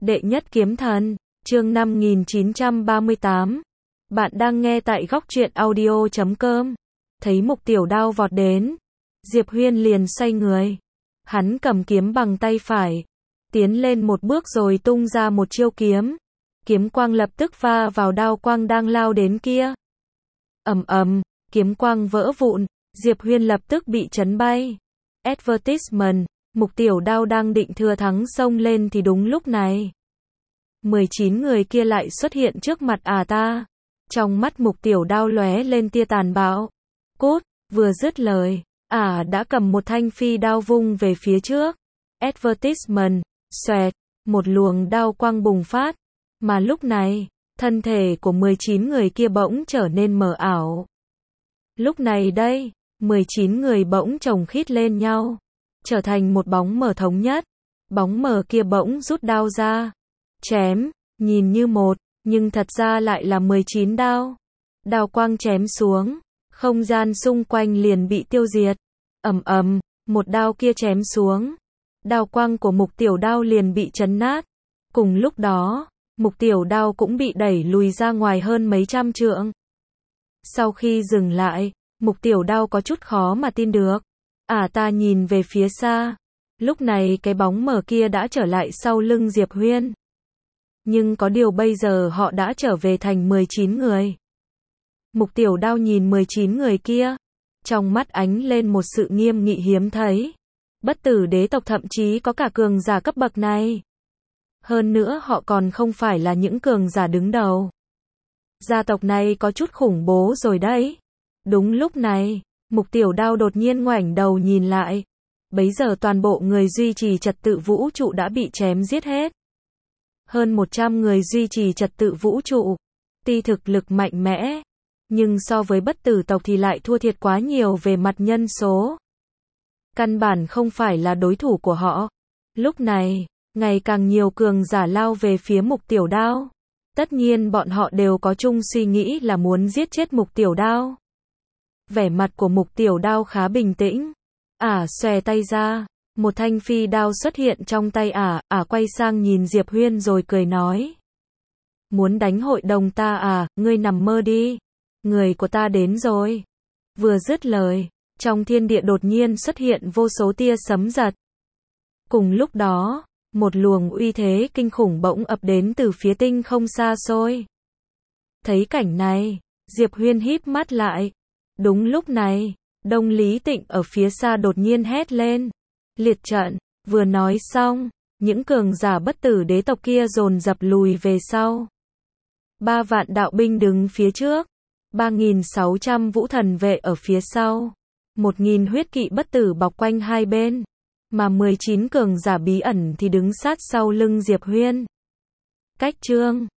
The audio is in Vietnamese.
Đệ nhất kiếm thần, chương 5938. Bạn đang nghe tại góc truyện audio.com. Thấy Mục Tiểu Đao vọt đến, Diệp Huyên liền xoay người. Hắn cầm kiếm bằng tay phải, tiến lên một bước rồi tung ra một chiêu kiếm. Kiếm quang lập tức va vào đao quang đang lao đến kia. Ầm ầm, kiếm quang vỡ vụn, Diệp Huyên lập tức bị chấn bay. Advertisement, Mục Tiểu Đao đang định thừa thắng xông lên thì đúng lúc này 19 người kia lại xuất hiện trước mặt ta. Trong mắt Mục Tiểu Đao lóe lên tia tàn bạo. Cút, vừa dứt lời, đã cầm một thanh phi đao vung về phía trước. Advertisement, xoẹt, một luồng đao quang bùng phát. Mà lúc này, thân thể của 19 người kia bỗng trở nên mờ ảo. Lúc này đây, 19 người bỗng chồng khít lên nhau, trở thành một bóng mờ thống nhất. Bóng mờ kia bỗng rút đao ra, chém, nhìn như một, nhưng thật ra lại là 19 đao. Đao quang chém xuống, không gian xung quanh liền bị tiêu diệt. Ầm ầm, một đao kia chém xuống, đao quang của Mục Tiểu Đao liền bị chấn nát. Cùng lúc đó, Mục Tiểu Đao cũng bị đẩy lùi ra ngoài hơn mấy trăm trượng. Sau khi dừng lại, Mục Tiểu Đao có chút khó mà tin được. Ta nhìn về phía xa, lúc này cái bóng mờ kia đã trở lại sau lưng Diệp Huyên. Nhưng có điều bây giờ họ đã trở về thành 19 người. Mục Tiểu Đao nhìn 19 người kia, trong mắt ánh lên một sự nghiêm nghị hiếm thấy. Bất tử đế tộc thậm chí có cả cường giả cấp bậc này. Hơn nữa họ còn không phải là những cường giả đứng đầu. Gia tộc này có chút khủng bố rồi đấy. Đúng lúc này, Mục Tiểu Đao đột nhiên ngoảnh đầu nhìn lại. Bấy giờ toàn bộ người duy trì trật tự vũ trụ đã bị chém giết hết. Hơn 100 người duy trì trật tự vũ trụ. Tuy thực lực mạnh mẽ, nhưng so với bất tử tộc thì lại thua thiệt quá nhiều về mặt nhân số. Căn bản không phải là đối thủ của họ. Lúc này, ngày càng nhiều cường giả lao về phía Mục Tiểu Đao. Tất nhiên bọn họ đều có chung suy nghĩ là muốn giết chết Mục Tiểu Đao. Vẻ mặt của Mục Tiểu Đao khá bình tĩnh. Xòe tay ra, một thanh phi đao xuất hiện trong tay quay sang nhìn Diệp Huyên rồi cười nói. Muốn đánh hội đồng ta ngươi nằm mơ đi. Người của ta đến rồi. Vừa dứt lời, trong thiên địa đột nhiên xuất hiện vô số tia sấm giật. Cùng lúc đó, một luồng uy thế kinh khủng bỗng ập đến từ phía tinh không xa xôi. Thấy cảnh này, Diệp Huyên híp mắt lại. Đúng lúc này, Đông Lý Tịnh ở phía xa đột nhiên hét lên. Liệt trận, vừa nói xong, những cường giả bất tử đế tộc kia dồn dập lùi về sau. 3 vạn đạo binh đứng phía trước, 3.600 vũ thần vệ ở phía sau, 1.000 huyết kỵ bất tử bọc quanh hai bên, mà 19 cường giả bí ẩn thì đứng sát sau lưng Diệp Huyên. Cách chương